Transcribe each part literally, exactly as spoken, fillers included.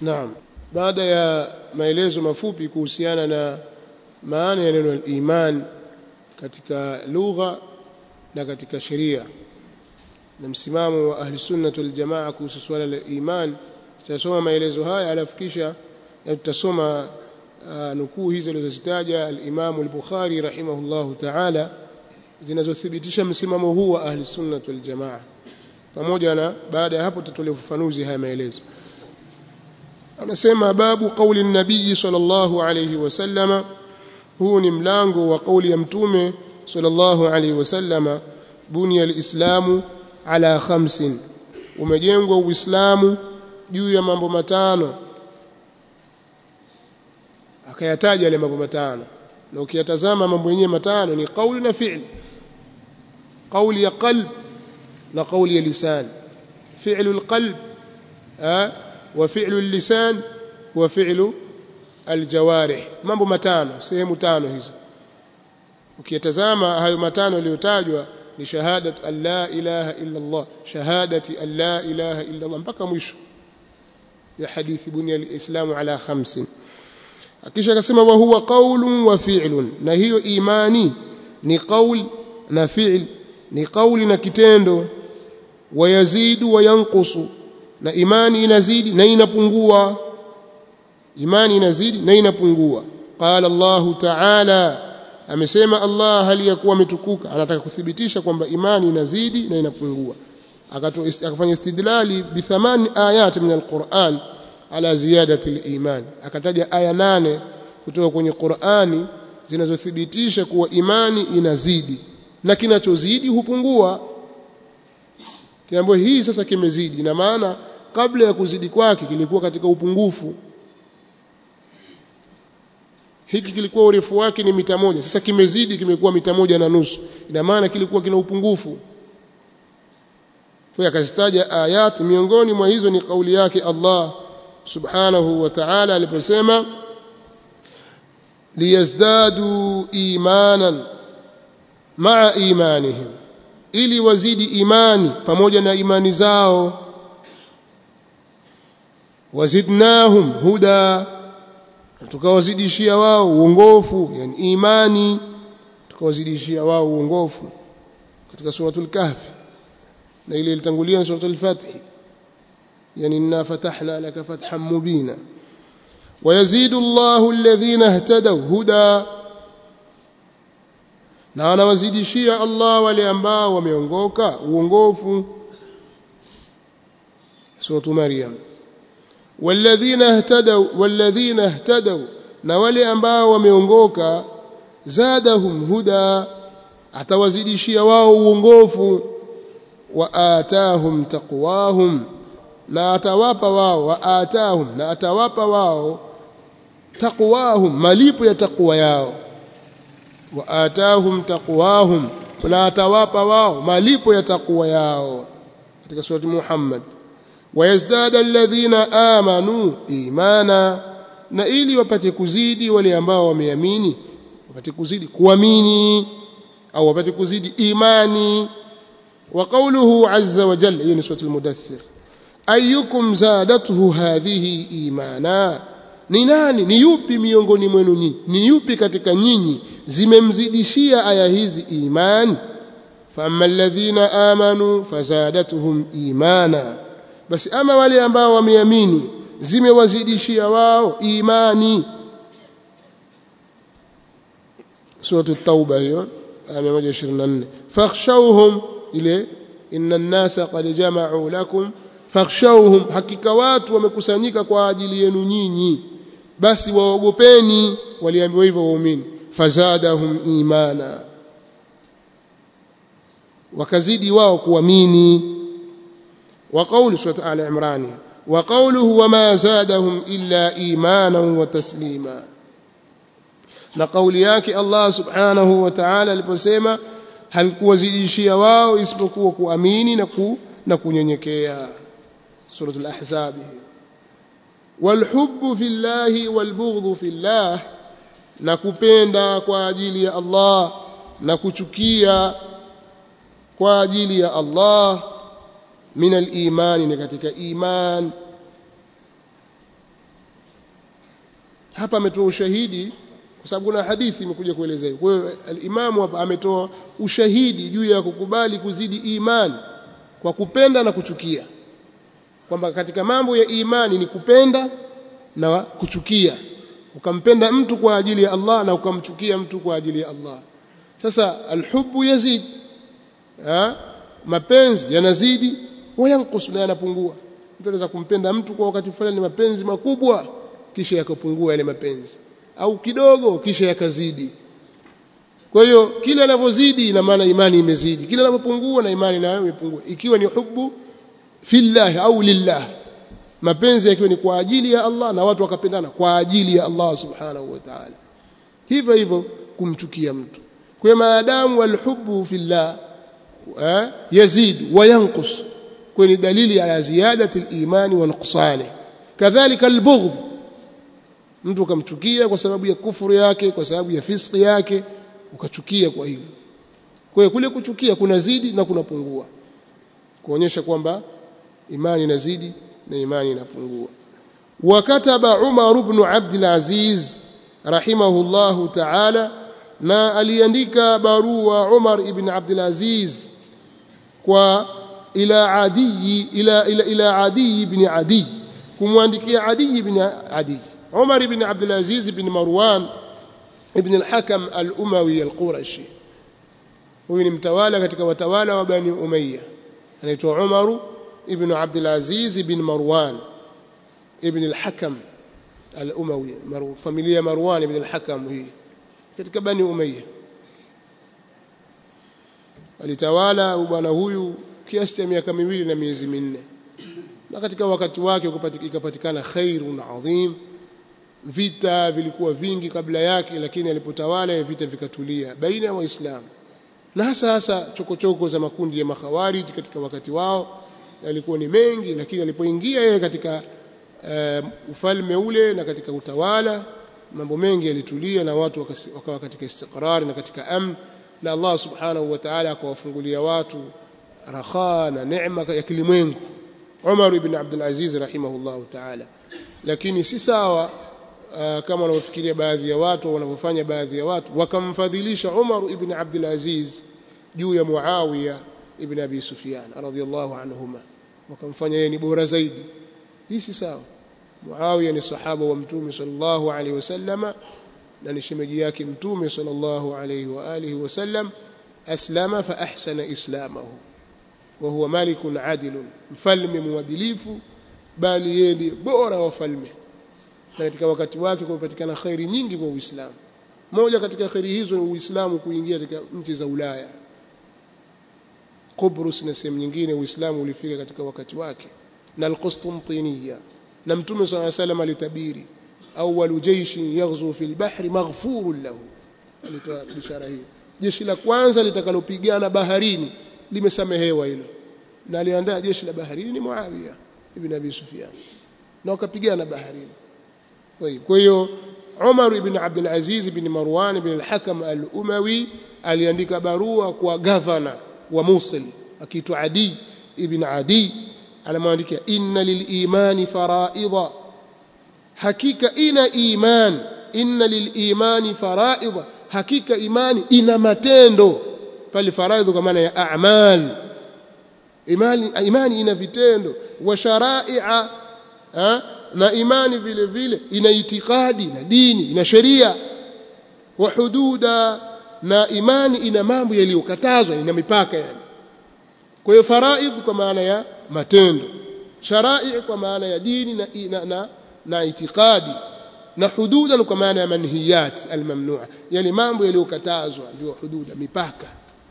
Naam, baada ya maelezo mafupi kuhusiana na maana ya neno al-iman katika lugha na katika sheria na msimamo wa ahli sunna wal jamaa kuhusu swala la iman, tutasoma maelezo haya alafu kisha tutasoma uh, nukuu hizo zilizozitaja al-Imam al-Bukhari rahimahullahu ta'ala zinazothibitisha msimamo huu wa ahli sunna wal jamaa. Pamoja na baada ya hapo tutatoa ufafanuzi haya maelezo. Anasema babu kauli an-nabii sallallahu alayhi wasallama, huu ni mlango wa kauli ya mtume sallallahu alayhi wasallama, bunya al-islamu ala khamsin, umejengwa uislamu juu ya mambo matano. Akayataja yale mambo matano, na ukiyatazama mambo yenyewe matano ni kauli na fi'li. Kauli ya qalb na kauli ya lisan. Fi'lu al-qalb wa fi'lu al-lisan wa fi'lu al-jawarih, mambo matano, sehemu tano hizo. Ukiyatazama hayo matano yaliyotajwa ni shahadatu an la ilaha illa Allah, shahadati an la ilaha illa Allah, mpaka mwisho ya hadithi bunya al-islamu ala khamsin. Akisha akasema wa huwa qawlun wa fi'lun, na hiyo imani ni qaul na fi'l, ni qauli na kitendo. Wa yazidu wa yanqusu, na imani inazidi na inapungua. Imani inazidi na inapungua. Qala Allahu ta'ala, amesema Allah hali ya kuwa ametukuka, anataka kuthibitisha kwamba imani inazidi na inapungua. Akafanya istidlali bi thamani ayat min al-Qur'an ala ziyadati al-iman, akataja aya nane kutoka kwenye Qur'ani zinazothibitisha kuwa imani inazidi na kinachozidi hupungua. Kiambo hii sasa kimezidi, na maana kabla ya kuzidi kwake kilikuwa katika upungufu. Hiki kilikuwa urefu wake ni mita moja, sasa kimezidi, kimekuwa mita moja na nusu, ina maana kilikuwa kina upungufu. Kwa akazitaja ayat, miongoni mwa hizo ni kauli yake Allah subhanahu wa ta'ala aliposema liyazdadu imanan ma'a imanihim, ili wazidi imani pamoja na imani zao. Wazidnahum huda, tukawazidishia wao uongofu, yani imani tukawazidishia wao uongofu, katika suratul kahfi na ile ilitangulia suratul fath, yani inna fatahna laka fathan mubina. Wayazidu Allahu alladhina ihtadaw huda, na anawazidishia Allah wale ambao wameongoka uongofu. Suratu Maryam. Walladhina ihtadaw walladhina ihtadaw, na wale ambao wameongoka zadahum huda, atawazidishia wao uongofu. Wa atahum taqwahum, na atawapa wao, wa atahum, na atawapa wao taqwahum, malipo ya taqwa yao. Wa atahum taqwahum, na atawapa wao malipo ya taqwa yao, katika surati Muhammad. Wa yazdada alladhina amanu imana, na ili wapate kuzidi wale ambao wameamini, wapate kuzidi kuamini au wapate kuzidi imani. Wa qawluhu azza wa jalla, hiyo ni surati al-Mudaththir, ayyukum zadatuhu hadhihi imana, ni nani, ni yupi miongoni mwenu nyinyi, ni yupi katika nyinyi zimemzidishia aya hizi imani. Fa alladhina amanu fazadatuhum imana, basi ama wale ambao wameamini zimewazidishia wao imani. Surah at-Tauba hiyo aya mia moja ishirini na nne. Fakhshawhum, ile inna an-nasa qad jama'u lakum fakhshawhum, hakika watu wamekusanyika kwa ajili yenu nyinyi, basi waogopeni. Waliambiwa hivyo waumini. Fazadahum imana, wakazidi wao kuamini. Wa qawlu surati al-Imran, wa qawluhu wama zadahum illa imanan wa taslima, na kauli yake Allah subhanahu wa ta'ala aliposema halikuwazidishia wao isipokuwa kuamini na ku, na kunyenyekea. Suratul Ahzab. Walhubbu fillahi walbughdhu fillah, na kupenda kwa ajili ya Allah na kuchukia kwa ajili ya Allah. Min al-imani, ni katika iman. hapa ametoa ushahidi kwa sababu kuna hadithi imekuja kueleza hiyo. Kwa hiyo al-Imamu hapa ametoa ushahidi juu ya kukubali kuzidi imani kwa kupenda na kuchukia, kwamba katika mambo ya imani ni kupenda na kuchukia. Ukampenda mtu kwa ajili ya Allah na ukamchukia mtu kwa ajili ya Allah. Sasa alhubbu yazid, ha? Mapenzi yanazidi, wayanqus, na yanapungua. Mtu anaweza kumpenda mtu kwa wakati fulani mapenzi makubwa kisha yakapungua yale mapenzi, au kidogo kisha yakazidi. Kwa hiyo kila anavyozidi ina maana imani imezidi, kila anapopungua na imani nayo imepungua, ikiwa ni hubbu fillah au lillah, mapenzi yakiwa ni kwa ajili ya Allah na watu wakapendana kwa ajili ya Allah subhanahu wa ta'ala. Hivyo hivyo kumchukia mtu. Kwa hiyo maadamu alhubbu fillah eh, yazid wa yanqus, kwa ni dalili ya ziyadati al-imani wa nuqsani. Kadhalika albughd, mtu kumchukia kwa sababu ya kufuru yake, kwa sababu ya fiski yake, ukachukia kwa hilo. Kwa hiyo kule kuchukia kunazidi na kunapungua, kuonyesha kwamba imani inazidi na imani inapungua. Wakataba Umar ibn Abdul Aziz rahimahullahu ta'ala, na aliandika barua Umar ibn Abdul Aziz kwa ila Adi ila ila, ila Adi ibn Adi, kumwandikia Adi ibn Adi. Umar ibn Abdul Aziz ibn Marwan ibn al-Hakam al-Umawi al-Qurashi, huyu ni mtawala katika watawala wa Bani Umayya, anaitwa Umar ibn Abdul Aziz ibn Marwan ibn al-Hakam al-Umawi, familia Marwan ibn al-Hakam hii katika Bani Umayya. Alitawala bwana huyu kiasi cha miaka miwili na miezi minne, na katika wakati wake ikapatikana khairun adhim. Vita vilikuwa vingi kabla yake, lakini alipotawala vita vikatulia baina ya Waislamu, na hasa hasa chokochoko za makundi ya makhawarij katika wakati wao yalikuwa ni mengi, lakini alipoingia yeye katika uh, ufalme ule na katika utawala, mambo mengi yalitulia na watu wakawa katika istiqrar na katika amn, na Allah subhanahu wa ta'ala akawafungulia watu raha na neema ya kilimwengu. Umar ibn Abdul Aziz rahimahullahu ta'ala. Lakini si sawa uh, kama wanafikiria baadhi ya watu, wanavyofanya baadhi ya watu, wakamfadhilisha Umar ibn Abdul Aziz juu ya Muawiya ibn Abi Sufyan radhiyallahu anhuma, wakamfanya yeye ni bora zaidi. Hii si sawa. Muawiya ni sahaba wa Mtume sallallahu alaihi wasallama na ni shemeji yake Mtume sallallahu alaihi wa alihi wasallam. Aslama fa ahsana islamahu wa huwa malikun adilun, mfalme mwadilifu, bali yeye ni bora wa falme. Na katika wakati wake kupatikana khairi nyingi kwa Uislamu. Moja katika khairi hizo ni Uislamu kuingia katika nchi za Ulaya, Kubrus na sehemu nyingine. Uislamu ulifika katika wakati wake, na al-Qustantiniya, na Mtume sallallahu alayhi wasallam alitabiri awwalu jayshin yaghzu fil bahri maghfurun lahu, alitoa bishara hiyo, jeshi la kwanza litakalopigana baharini limesamehewa hilo. Na aliandaa jeshi la baharini ni Muawiya ibn Abi Sufyan, na wakapigana baharini. Kwa hiyo Umar ibn Abdul Aziz ibn Marwan ibn al-Hakam al-Umawi aliandika barua kwa governor wa Mosul akiitwa Adi ibn Adi, anamwandikia inna lil-imani fara'idha, hakika ina iman, inna lil-imani fara'idha, hakika imani ina matendo. Pale faraidhu kwa maana ya a'mal, imani imani ina vitendo. Wa shara'i'a, na imani vile vile ina itikadi na dini, ina sheria. Wa hududa, na imani ina mambo yaliyokatazwa, ina mipaka yani. Kwa hiyo faraidh kwa maana ya matendo, shara'i kwa maana ya dini na na, na, na itikadi, na hududa kwa maana ya manhiyat almamnu'a, yani mambo yaliyokatazwa ndio hududa, mipaka.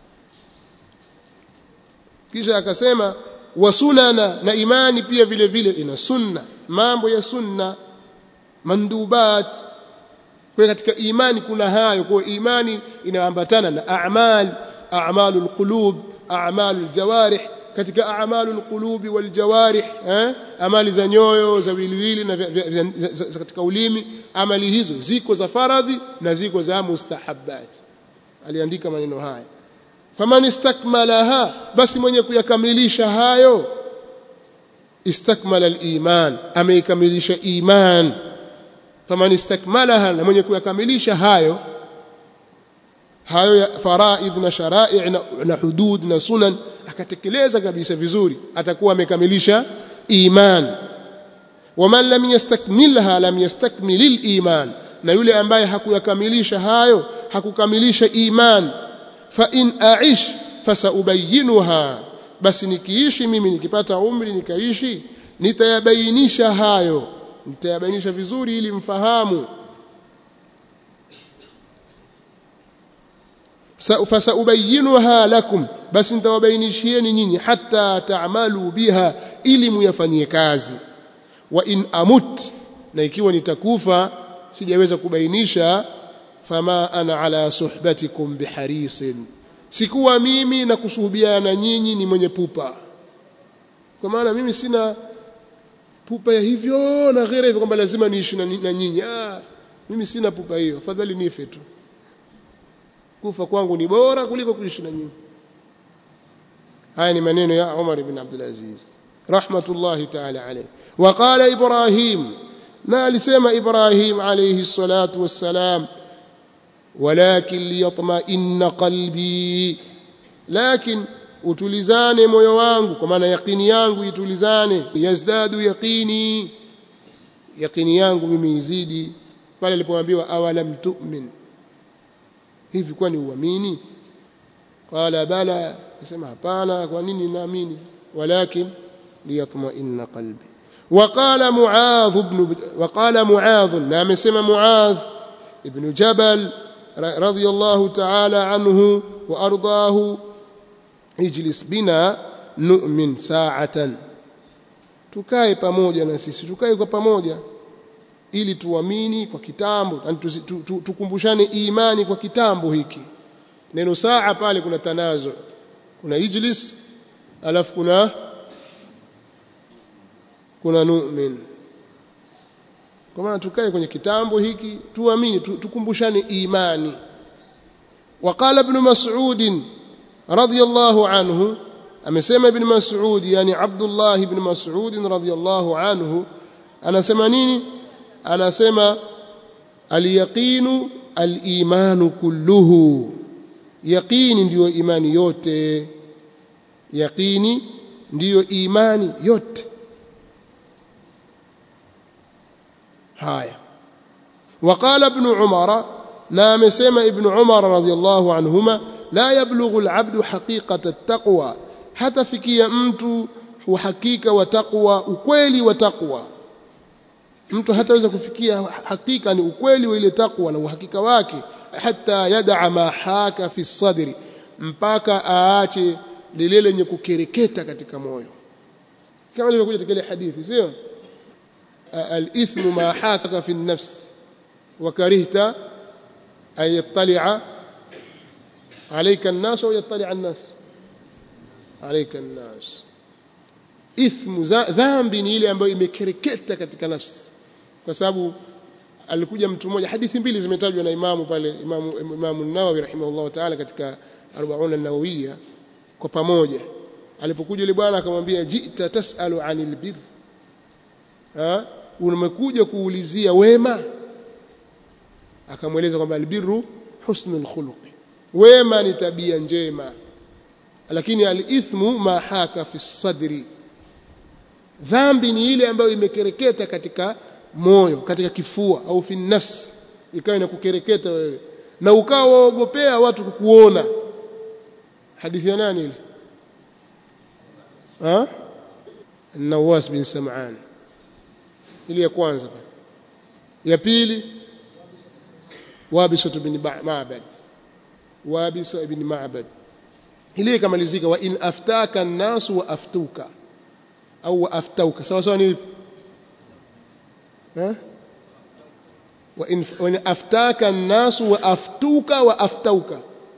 Kisha akasema wa sunana, na imani pia vile vile ina sunna, mambo ya sunna, mandubat. Kwa katika imani kuna hayo. Kwa imani inaambatana na a'mal, a'malul qulub, a'malul jawarih. Katika a'malul qulubi wal jawarih, eh, amali za nyoyo, za wilwili na katika ulimi, amali hizo ziko za faradhi na ziko za mustahabbat. Aliandika maneno haya, faman istakmalaha, basi mwenye kuyakamilisha hayo, istakmala al-iman, ameikamilisha iman. faman istakmalaha, na mwenye kuyakamilisha hayo hayo ya faraidh na sharai' na, na hudud na sunan, akatekeleza kabisa vizuri, atakuwa amekamilisha iman. Waman lam yastakmilha lam yastakmilil iman, na yule ambaye hakuyakamilisha hayo hakukamilisha iman. Fa in aish fasaubayyinuha, basi nikiishi mimi, nikipata umri nikaishi, nitayabainisha hayo, nitayabainisha vizuri ili mfahamu. Fasaubayyinuha lakum, basi nitawabainishieni nyinyi, hatta ta'malu biha, ili muyafanyie kazi. Wa in amut, na ikiwa nitakufa sijaweza kubainisha, fama ana ala suhbatikum biharisin, sikuwa mimi na kusuhubiana nyinyi ni mwenye pupa. Kwa maana mimi sina pupa ya hivyo na ghairi hivyo kwamba lazima niishi na nyinyi. Ah, mimi sina pupa hiyo, afadhali nife tu, kufa kwangu ni bora kuliko kuishi na nyinyi. Haya ni maneno ya Umar ibn Abdul Aziz rahmatullahi ta'ala alayhi. Wa qala Ibrahim, na alisema Ibrahim alayhi salatu wassalam, walakin liyatma'inna qalbi, lakin utulizane moyo wangu, kwa maana yaqini yangu itulizane, yazdadu yaqini, yaqini yangu mimi izidi. Pale alipoambiwa awalam tu'min, hivi kwani uamini? Qala bala, akasema hapana, kwa nini naamini? Walakin liyatma'inna qalbi. وقال معاذ بن وقال معاذ، نعم اسمه معاذ ابن جبل رضي الله تعالى عنه وارضاه، اجلس بنا نؤمن ساعة، tukae pamoja na sisi, tukae kwa pamoja ili tuamini kwa kitambo, tukumbushane imani kwa kitambo hiki. Neno saa pale kuna tanazu, kuna ijlis alafu kuna kuna nu'min, kwa maana tukae kwenye kitambo hiki tuamini, tukumbushane imani. Waqala ibn Mas'ud radiyallahu anhu, amesema ibn Mas'ud, yani Abdullah ibn Mas'ud radiyallahu anhu, anasema nini? Anasema al-yaqinu al-imanu kulluhu, yaqini ndiyo imani yote, yaqini ndiyo imani yote. haya. Waqala ibn Umar, na amesema ibn Umar radhiyallahu anhuma, la yablughu al-abdu haqiqata at-taqwa, hata fikia mtu uhakika wa taqwa, ukweli wa taqwa. Mtu hataweza kufikia hakika ni ukweli wa ile taqwa na uhakika wake, hata yad'a ma haka fi sadri, mpaka aache lile lenye kukereketa katika moyo, kama ilivyokuja katika ile hadithi, sio? Al-ithmu ma haka fi an-nafs wa karihta an yattali'a alayka an-nas wa yattali'a an-nas alayka an-nas. Ithmu, dhambi ni ile ambayo imekereketa katika nafsi. Kwa sababu alikuja mtu mmoja, hadithi mbili zimetajwa na imamu pale, imamu imamu an-Nawawi rahimahullah ta'ala katika arobaini an-Nawawiyya kwa pamoja. Alipokuja yule bwana akamwambia, jita tasalu anil birr, ha, umekuja kuulizia wema? Akamweleza kwamba albirru husnul khuluq, wema ni tabia njema, lakini al-ithmu ma haka fi sadri, dhambi ni ile ambayo imekereketa katika moyo, katika kifua, au fi nafsi, ikawa inakukereketa wewe na ukawa waogopea watu kukuona. Hadithi ya nani ile? Ha? Nawas bin Sam'an, ile ya kwanza. Ya pili Wabisa bin Ma'bad, Wabisa ibn Ma'bad, ile ikamalizika wa in aftaka an-nas wa aftuka au aftauka, sawa sawa ni ha, wa in aftaka an-nas wa aftuka wa aftauka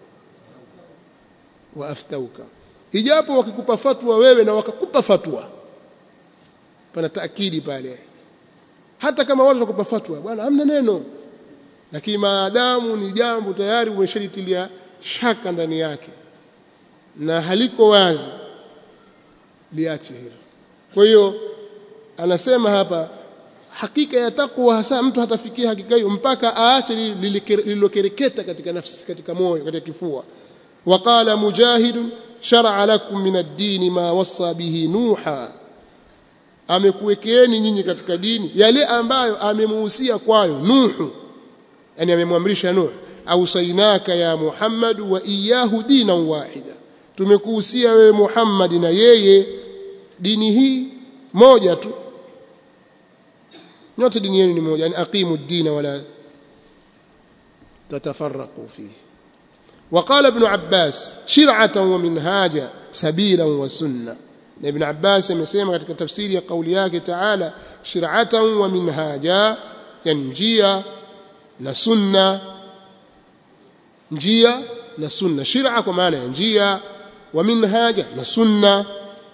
wa aftauka. Ijapo wakikupa fatwa wewe na wakakupa fatwa, pana taakidi pale. Hata kama watu wakakupa fatwa, bwana hamna neno, lakini maadamu ni jambo tayari umeshalitilia shaka ndani yake na haliko wazi, liache hilo. Kwa hiyo anasema hapa, hakika ya takwa hasa mtu hatafikia hakika hiyo mpaka aache lililokereketa katika nafsi, katika moyo, katika kifua. Waqala Mujahid shar'a lakum min ad-din ma wassa bihi Nuha, amekuwekeeni nyinyi katika dini yale ambayo amemuhusia kwayo Nuhu, yani amemwamrisha Nuh, ausainaka ya Muhammad wa iyyahu dinan wahida, tumekuhusia wewe Muhammad na yeye dini hii moja tu, nyote dini yenu ni moja, yani aqimu ad-din wala tatafarraqu fihi. وقال ابن عباس شرعة ومنهاجا سبيلا وسنة. ابن عباس amesema katika tafsiri ya kauli yake Taala, shir'atan wa minhaja, yani njia na sunna. Njia na sunna, shir'a kwa maana ya njia, wa minhaja na sunna.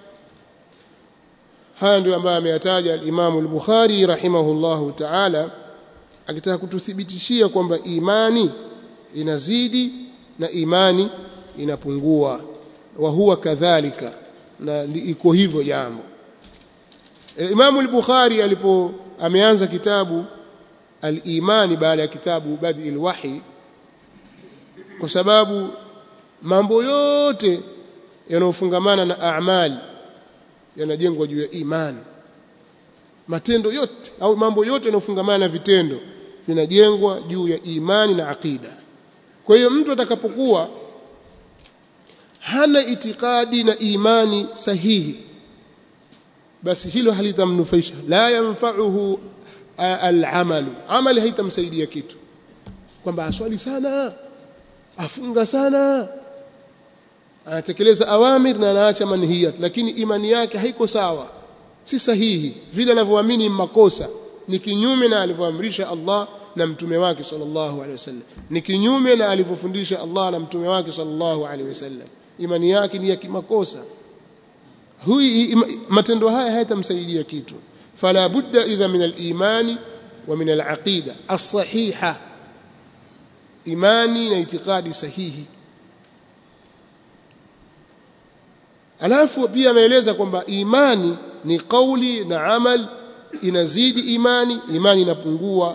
Haya ndio ambayo ameyataja al-Imam al-Bukhari rahimahullahu ta'ala, akitaka kututhibitishia kwamba imani inazidi na imani inapungua. Wa huwa kadhalika, na iko hivyo jambo. Imam al-Bukhari alipo ameanza kitabu al-Imani baada ya kitabu Badi al-Wahi, kwa sababu mambo yote yanayofungamana na a'mal yanajengwa juu ya imani. Matendo yote au mambo yote yanayofungamana na vitendo vinajengwa juu ya imani na aqida. Kwa hiyo mtu atakapokuwa hana itikadi na imani sahihi, basi hilo halitamnufaisha, la yanfa'uhu al-amal, amali haitamsaidia kitu. Kwamba aswali sana, afunga sana, anatekeleza awamir na anaacha manhiyat, lakini imani yake haiko sawa, si sahihi, vile anavyoamini makosa, ni kinyume na alivyoamrisha Allah na mtume wake sallallahu alaihi wasallam, ni kinyume na alivyofundisha Allah na mtume wake sallallahu alaihi wasallam, imani yake ni ya kimakosa. Hui matendo haya hayatamsaidia kitu. Fala budda idha min al-imani wa min al-aqida as-sahiha, imani na itikadi sahihi. Alafu pia ameeleza kwamba imani ni kauli na amal, inazidi imani, imani inapungua.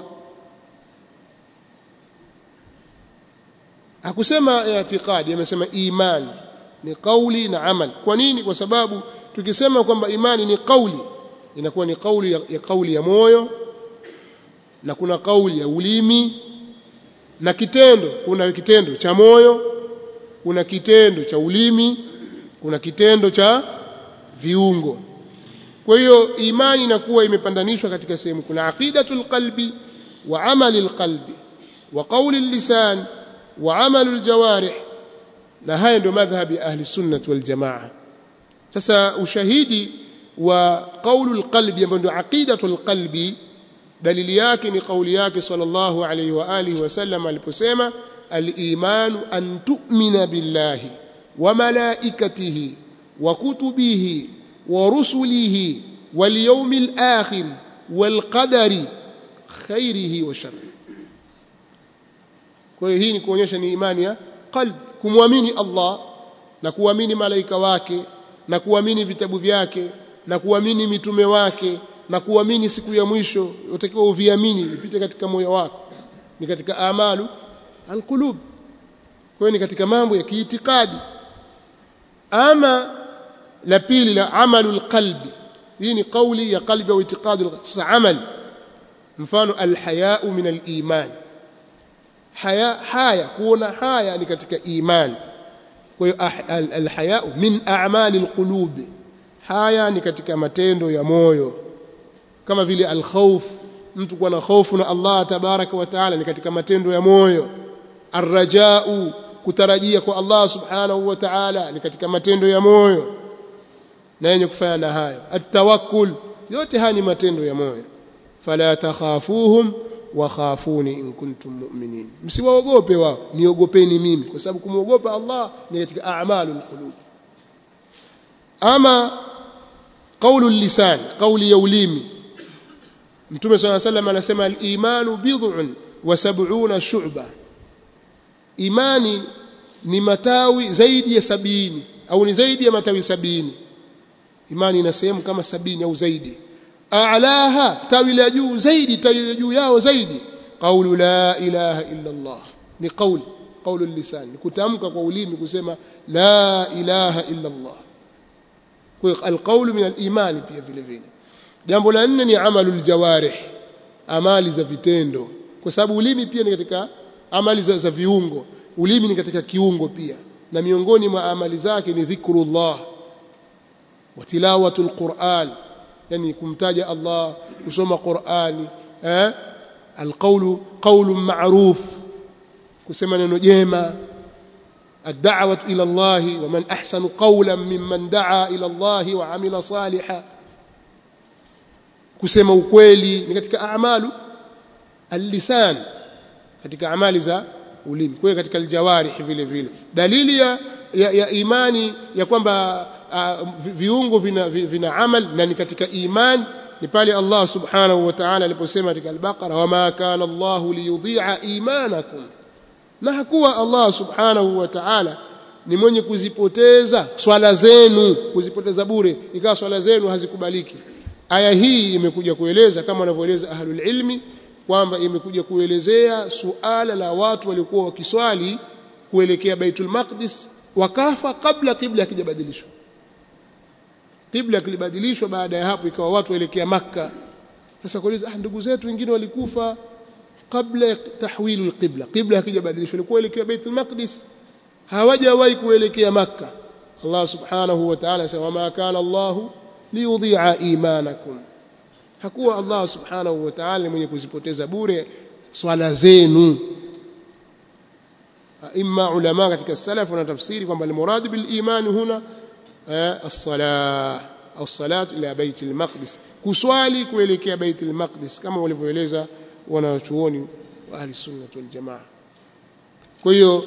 Hakusema itikadi, amesema imani ni kauli na amal. Kwa nini? Kwa sababu tukisema kwamba imani ni kauli, inakuwa ni kauli ya, ya kauli ya moyo, na kuna kauli ya ulimi, na kitendo, kuna kitendo cha moyo, kuna kitendo cha ulimi, kuna kitendo cha viungo. Kwa hiyo imani inakuwa imepandanishwa katika sehemu, kuna aqidatul qalbi wa amalil qalbi wa qawlil lisan wa amalul jawarih, na haya ndio madhhabi ahli sunnah wal jamaa. Sasa ushahidi wa qawlul qalbi ambao ndio aqidatul qalbi, dalili yake ni kauli yake sallallahu alayhi wa alihi wasallam aliposema, al-imanu an tu'mina billahi wa malaikatihi wa kutubihi wa rusulihi wal yawmil akhir wal qadari khairihi wa sharrihi. Kwa hiyo hii ni kuonyesha ni imani ya qalb, kumwamini Allah na kuamini malaika wake na kuamini vitabu vyake na kuamini mitume wake na kuamini siku ya mwisho. Utakiwa uviamini, ipite katika moyo wako, ni katika amalu alqulub. Kwa hiyo ni katika mambo ya kiitikadi. Ama la pili la amalul qalbi, hii ni kauli ya qalbi au itikadi. Sasa amal, mfano alhaya'u min aliman, haya haya kuona haya ni katika iman. Kwa hiyo alhaya'u min a'mali alqulub, haya ni katika matendo ya moyo. Kama vile alkhawf, mtu kuwa na hofu na Allah tabaraka wa taala, ni katika matendo ya moyo. Arraja'u, kutarajia kwa Allah subhanahu wa ta'ala, ni katika matendo ya moyo na yenye kufanya na hayo. At-tawakkul, yote haya ni matendo ya moyo. Fala takhafuhum wa khafuni in kuntum mu'minin, msiwaogope wao, niogopeni mimi, kwa sababu kumwogopa Allah ni katika a'malul qulub. Ama qawlul lisan, qawli ya ulimi, Mtume صلى الله عليه وسلم anasema al-imanu bid'un wa sab'una shu'ba, imani ni matawi zaidi ya sabini au ni zaidi ya matawi sabini. Imani ina sehemu kama sabini au zaidi. a'laha tawi la juu zaidi tawi la juu yao zaidi qawlu la ilaha illa Allah ni qawl qawlu lisan kutamka kwa ulimi kusema la ilaha illa Allah kwa alqawlu min aliman pia vile vile. Jambo la nne ni amalul jawarih amali za vitendo kwa sababu ulimi pia ni katika amali za, za viungo. Ulimi ni katika kiungo pia na miongoni mwa amali zake ni dhikrullah wa tilawatul Qur'an yani kumtaja Allah kusoma Qur'ani eh alqawlu qawlun ma'ruf kusema neno jema ad-da'watu ila Allah wa man ahsanu qawlan mimman da'a ila Allah wa 'amila salihan kusema ukweli ni katika a'malu al-lisan katika amali za ulimi kwa katika aljawarih vile vile. Dalili ya, ya, ya imani ya kwamba uh, viungo vina, vina amal na ni katika iman ni pale Allah subhanahu wa ta'ala aliposema katika al-Baqara wama kana Allahu liyudhi'a imanakum na hakuwa Allah subhanahu wa ta'ala ni mwenye kuzipoteza swala zenu kuzipoteza bure ikawa swala zenu hazikubaliki. Aya hii imekuja kueleza kama wanavyoeleza ahlul ilmi kwamba imekuja kuelezea suala la watu walikuwa wakiswali kuelekea Baitul Maqdis wakafa kabla kibla hakijabadilishwa. Kibla kilibadilishwa baada ya hapo ikawa watu waelekea Makka. Sasa kuuliza ah ndugu zetu wengine walikufa kabla tahwilu alqibla qibla hakijabadilishwa walikuwa waelekea Baitul Maqdis hawajawahi kuelekea Makka. Allah subhanahu wa ta'ala sema ma kana Allahu liyudhi'a imanakum hakuwa Allah subhanahu wa ta'ala mwenye kuzipoteza bure swala zenu. Imma ulama katika salaf wana tafsiri kwamba al-murad bil iman huna as-salah au as-salatu ila bait al-maqdis kuswali kuelekea bait al-maqdis kama walivyoeleza wanachuoni wa ahli sunnah wal jamaa. Kwa hiyo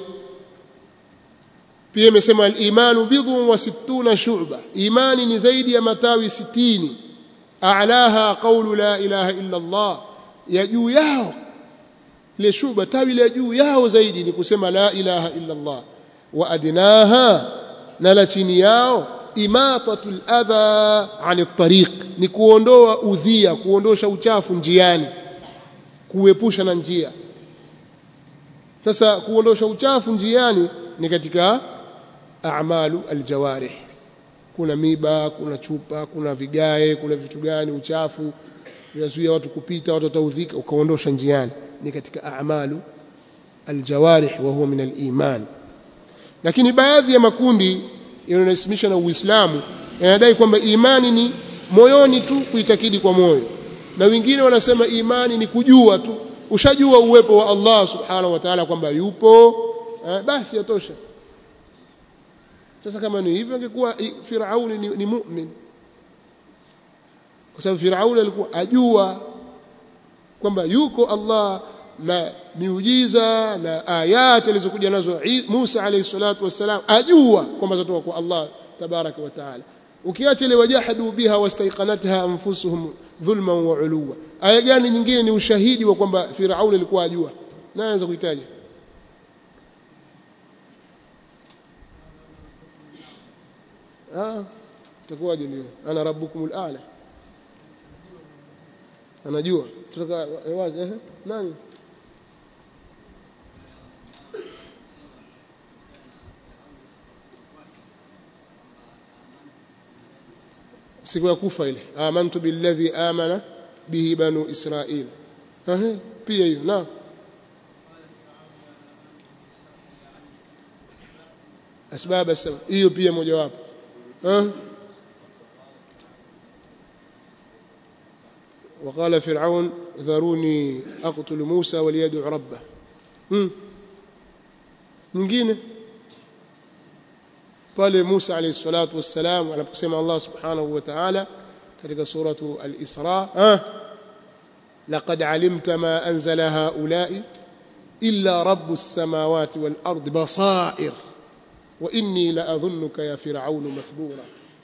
pia imesema al-imanu bid'un wa sittuna shu'ba imani ni zaidi ya matawi sitini a'laha qawlu la ilaha illa Allah ya juu yao ile shuba tawi la juu yao zaidi ni kusema la ilaha illa Allah wa adnaha na la chini yao imatatul adha 'ani at-tariq ni kuondoa udhia kuondosha uchafu njiani kuepusha na njia. Sasa kuondosha uchafu njiani ni katika a'malu al-jawarih kuna miba kuna chupa kuna vigae kuna vitu gani uchafu vinazuia watu kupita watu wataudhika ukaondosha njiani ni katika a'malu aljawarih wa huwa min aliman. Lakini baadhi ya makundi yanayosimisha na Uislamu yanadai kwamba imani ni moyoni tu kuitakidi kwa moyo na wengine wanasema imani ni kujua tu ushajua uwepo wa Allah subhanahu wa ta'ala kwamba yupo eh, basi yatosha. Sasa kama ni hivyo angekuwa Firauni ni, ni mu'min kwa sababu Firauni alikuwa ajua kwamba yuko Allah na miujiza na ayati alizokuja nazo Musa alayhi salatu wasalam ajua kwamba zatoka kwa Allah tabaraka wa taala. Ukiacha ile wajahadu biha wastaiqanatha anfusuhum dhulman wa uluwa aya gani nyingine ni ushahidi wa kwamba Firauni alikuwa ajua na anaweza kuitaja ah takuwaje ndio ana rabbukumul a'la anajua tutaka wazi eh nani siku ya kufa ile amantu billadhi amana bihi banu israil eh pia hiyo na asbab asbab hiyo pia moja wapo eh وقال فرعون ذروني اقتل موسى وليدع ربه هم nyingine pale Musa alayhi salatu wassalam anaposema Allah subhanahu wa ta'ala katika suratu al-Isra ah laqad alimta ma anzala haula'i illa rabbus samawati wal ardi basair wa inni la adhunnuka ya fir'aun mathbura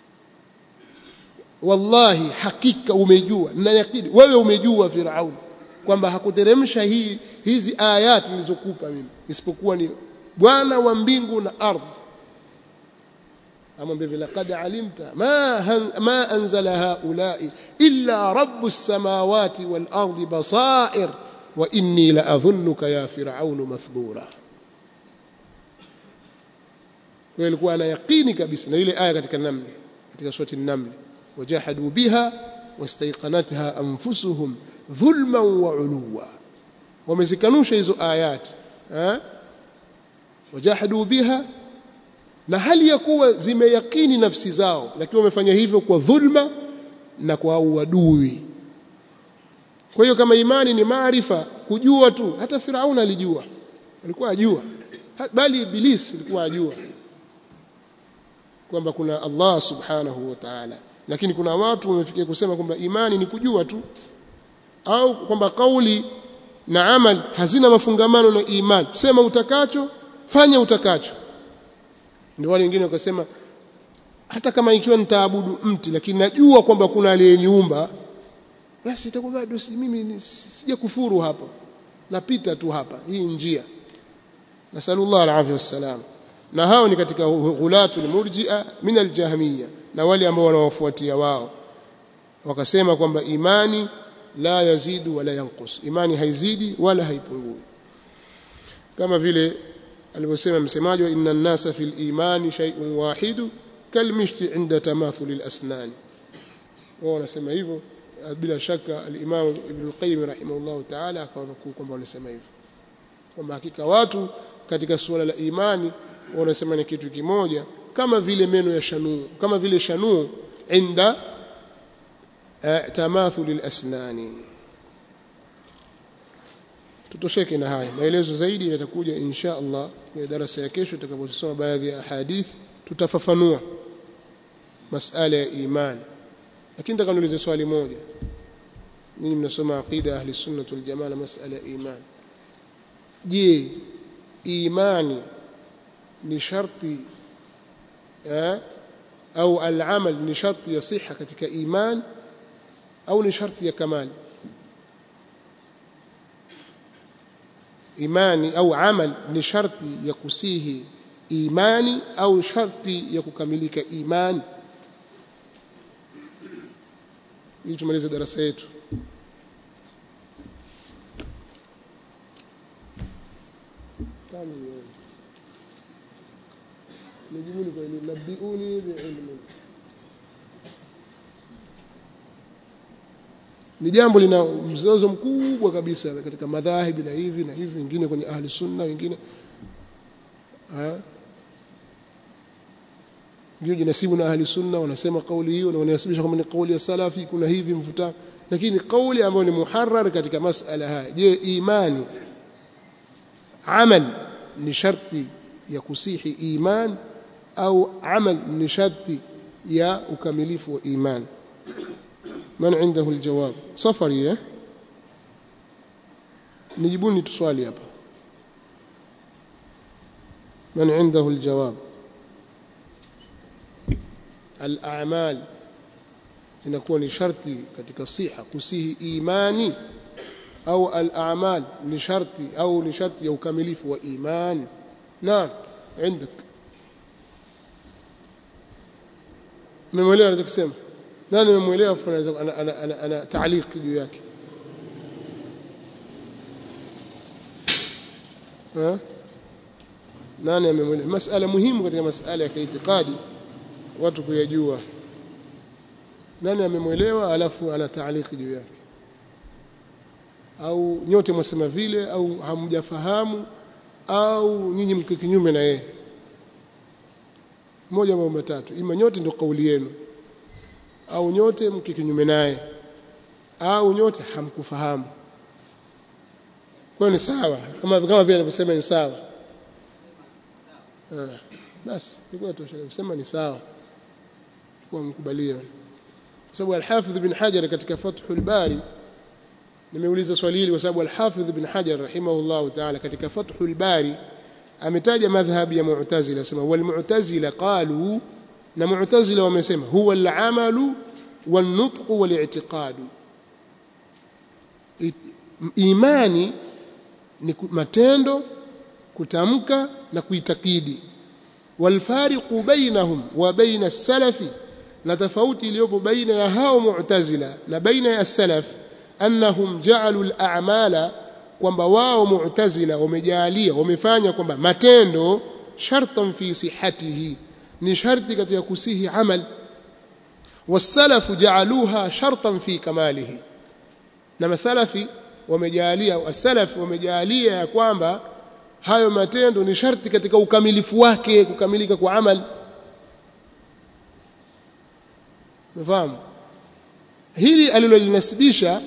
wallahi hakika umejua na yakini wewe umejua Firaun kwamba hakuteremsha hii hizi ayati nilizokupa mimi isipokuwa ni Bwana wa mbingu na ardhi amwambia vile laqad alimta ma ma anzala haula'i illa rabbus samawati wal ardi basair wa inni la adhunnuka ya fir'aun mathbura. Kwa alikuwa ana yaqini kabisa na ile aya katika Naml, katika surati an-Naml, wajahadu biha wastayqanatha anfusuhum dhulman wa uluwa, wamezikanusha hizo ayati eh wajahadu biha, na hali ya kuwa zimeyakini nafsi zao, lakini wamefanya hivyo kwa dhulma na kwa uadui. Kwa hiyo kama imani ni maarifa, kujua tu, hata Firaun alijua, alikuwa ajua, bali Iblis alikuwa ajua kwamba kuna Allah subhanahu wa ta'ala. Lakini kuna watu wamefikia kusema kwamba imani ni kujua tu, au kwamba kauli na amal hazina mafungamano na imani, sema utakacho, fanya utakacho. Ndio wale wengine wakasema hata kama ikiwa nitaabudu mti lakini najua kwamba kuna aliyeniumba, basi itakuwa bado si mimi sija kufuru hapo, napita tu hapa hii njia. Nasallallahu alaihi wasallam. Na hao ni katika ghulatul murji'a min aljahmiyya, na wale ambao wanawafuatia wao wakasema kwamba imani la yazidu wala yanqus, imani haizidi wala haipungui, kama vile alivyosema msemaji wa inna an-nasa fil imani shay'un wahidu kalmishti inda tamathul al-asnan. Wao wanasema hivyo, bila shaka al-Imam Ibn al-Qayyim rahimahullah ta'ala akawanukuu kwamba wanasema hivyo, kwamba hakika watu katika suala la imani wanasema ni kitu kimoja, kama vile meno ya shanu, kama vile shanu inda tamathul al-asnani. Tutosheke na haya, maelezo zaidi yatakuja insha Allah kwenye darasa ya kesho tutakaposoma baadhi ya hadith, tutafafanua masala ya imani. Lakini nataka niulize swali moja, ninyi mnasoma aqida ahli sunnah wal jamaa na masala ya imani, je, imani ni sharti eh au al-amal ni sharti ya siha katika iman au ni sharti ya kamali? Imani au amal ni sharti ya kusihi imani au sharti ya kukamilika imani? Ili tumalize darasa yetu. Nijibuni kwa elimu, nabiuni biilmi. Ni jambo lina mzozo mkubwa kabisa katika madhahibi na hivi na hivi, wengine kwenye ahli sunna, wengine ah ndio jinasibu na ahli sunna wanasema kauli hiyo na wanasibisha kama ni kauli ya salafi, kuna hivi mvutano, lakini kauli ambayo ni muharrar katika masala haya, je, imani amal ni sharti ya kusihi iman au amal ni sharti ya ukamilifu wa iman? من عنده الجواب؟ صفري eh نجيبوني تصوالي hapa. من عنده الجواب؟ الأعمال inakuwa ni sharti katika siha kusihi imani au al-a'mal ni sharti au ni sharti ya ukamilifu wa imani? naam, عندك. Mmemwelewa anachosema? Nani mmemwelewa? Anaweza ana ana ana, ana taaliki juu yake. Ha? Nani mmemwelewa? Masala muhimu katika masala ya itikadi watu kuyajua. Nani amemwelewa alafu ana taaliki juu yake? Au nyote mwasema vile au hamjafahamu au nyinyi mko kinyume na yeye? Moja au matatu, ima nyote ndio kauli yenu au nyote mko kinyume naye au nyote hamkufahamu. Kwa ni sawa, kama kama vile anavyosema ni sawa. Ah, basi niko tosha kusema ni sawa, kwa mkubalia. Kwa sababu al-Hafidh ibn Hajar katika Fathul Bari, nimeuliza swali hili kwa sababu al-Hafidh ibn Hajar rahimahullah ta'ala katika Fathul Bari ametaja madhhabi ya Mu'tazila, sema wal Mu'tazila qalu, na Mu'tazila wamesema huwa al-amalu wan-nutq wal-i'tiqad, imani ni matendo, kutamka na kuitakidi. والفارق بينهم وبين السلف نتفوت اليوم بين يهاو معتزلة وبين السلف أنهم جعلوا الأعمال kwamba wao mu'tazila wamejalia wamefanya kwamba matendo shartan fi sihhatihi ni sharti katika kusihi amal wasalafu ja'aluha shartan fi kamalihi na masalafi wamejalia wasalaf wamejalia kwamba hayo matendo ni sharti katika ukamilifu wake kukamilika kwa amal mfahamu hili alilolinasibisha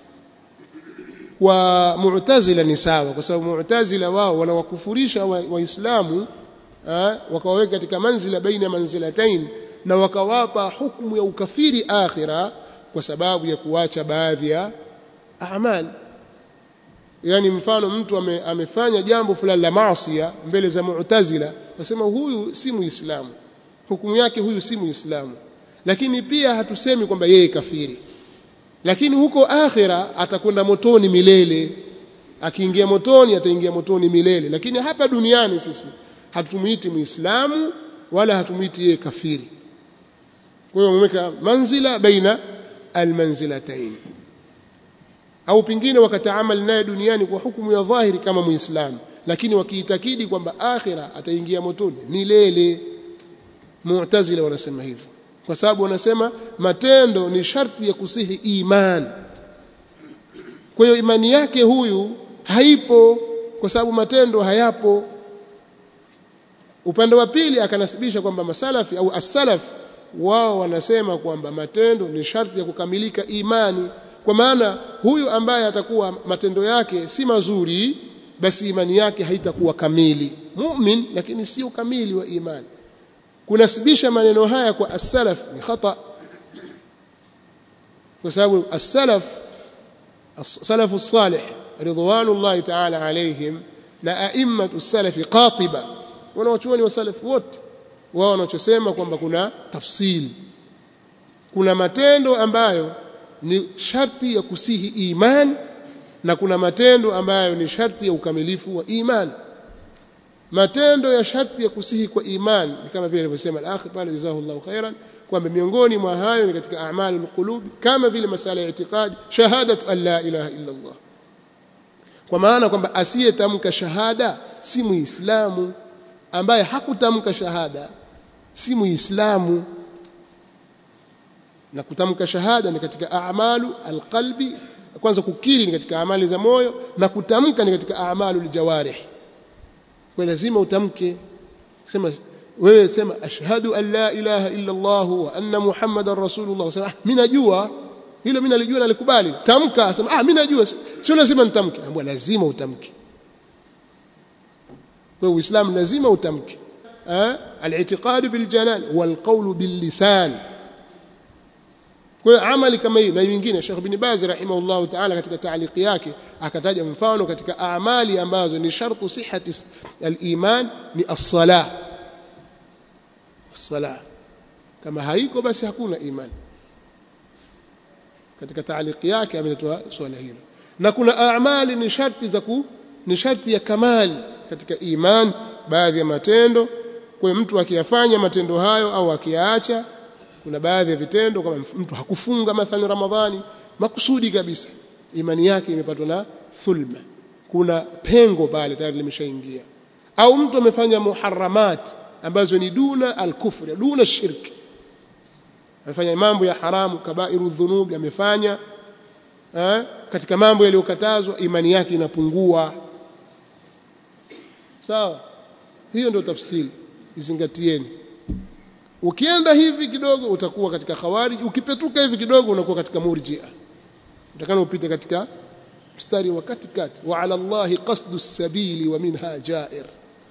wa mu'tazila ni sawa kwa sababu mu'tazila wao wanawakufurisha waislamu wa wakawaweka katika manzila baina manzilatain na wakawapa hukumu ya ukafiri akhira kwa sababu ya kuacha baadhi ya a'mal yani mfano mtu ame, amefanya jambo fulani la maasi mbele za mu'tazila wasema huyu si muislamu hukumu yake huyu si muislamu lakini pia hatusemi kwamba yeye kafiri lakini huko akhira atakwenda motoni milele akiingia motoni ataingia motoni milele lakini hapa duniani sisi hatumuiti muislamu wala hatumuiti yeye kafiri kwa hiyo mweka manzila baina almanzilatayn au pingine wakataamali naye duniani kwa hukumu ya dhahiri kama muislamu lakini wakiitakidi kwamba akhira ataingia motoni milele mu'tazila wanasema hivyo kwa sababu wanasema matendo ni sharti ya kusihi imani kwa hiyo imani yake huyu haipo kwa sababu matendo hayapo upande wa pili akanasibisha kwamba masalafi au as-salaf wao wanasema kwamba matendo ni sharti ya kukamilika imani kwa maana huyu ambaye atakuwa matendo yake si mazuri basi imani yake haitakuwa kamili mu'min lakini sio kamili wa imani kunasibisha maneno haya kwa as-salaf ni khata kwa sababu as-salaf as-salaf as-salih ridwanullahi ta'ala alayhim na a'immatu as-salaf qatiba wanawachuoni wa salaf wote wao wanachosema kwamba kuna tafsili kuna matendo ambayo ni sharti ya kusihi imani na kuna matendo ambayo ni sharti ya ukamilifu wa imani matendo ya sharti ya kusihi kwa imani kama vile alivyosema al-akhir pale jazahullahu khairan kwamba miongoni mwa hayo ni katika a'malul qulub kama vile masala ya itikadi shahadatu an la ilaha illa Allah kwa maana kwamba asiyetamka shahada si muislamu ambaye hakutamka shahada si muislamu na kutamka shahada ni katika a'malu alqalbi kwanza kukiri ni katika amali za moyo na kutamka ni katika a'malu aljawarih kwa lazima utamke sema wewe sema ashhadu an la ilaha illa Allah wa anna muhammadar rasulullah sema mimi najua hilo mimi nalijua nalikubali tamka sema ah mimi najua sio lazima nitamke ambapo lazima utamke kwa uislamu lazima utamke eh al-i'tiqad bil janan wal qawl bil lisan kwa amali kama hii na nyingine Sheikh Ibn Baz rahimahullah ta'ala katika ta'liqi yake akataja mfano katika amali ambazo ni shartu sihhati al-iman ni as-salah as-salah kama haiko basi hakuna imani katika ta'liqi yake ametoa swala hilo na kuna amali ni sharti za ku ni sharti ya kamali katika iman baadhi ya matendo kwa mtu akiyafanya matendo hayo au akiyaacha kuna baadhi ya vitendo kama mtu hakufunga mathalan Ramadhani makusudi kabisa imani yake imepatwa na thulma kuna pengo pale tayari limeshaingia au mtu amefanya muharramat ambazo ni duna al-kufr duna shirki amefanya mambo ya haramu kabairu dhunub amefanya eh katika mambo yaliyokatazwa imani yake inapungua sawa hiyo ndio tafsiri izingatieni ukienda hivi kidogo utakuwa katika khawarij ukipetuka hivi kidogo unakuwa katika murji'a utakana upite katika mstari wa katikati wa ala allahi qasdu sabili wa minha ja'ir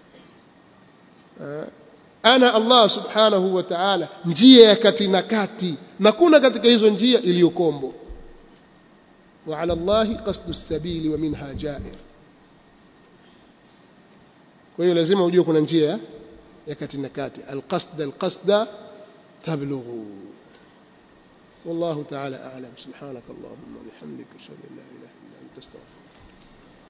ana Allah subhanahu wa ta'ala njia ya kati na kati na kuna katika hizo njia iliyokombo wa ala allahi qasdu sabili wa minha ja'ir kwa hiyo lazima ujue kuna njia ya kati na kati alqasd alqasda tablughu wallahu ta'ala a'lam subhanakallahumma wa bihamdika ashhadu an la ilaha illa anta astaghfiruka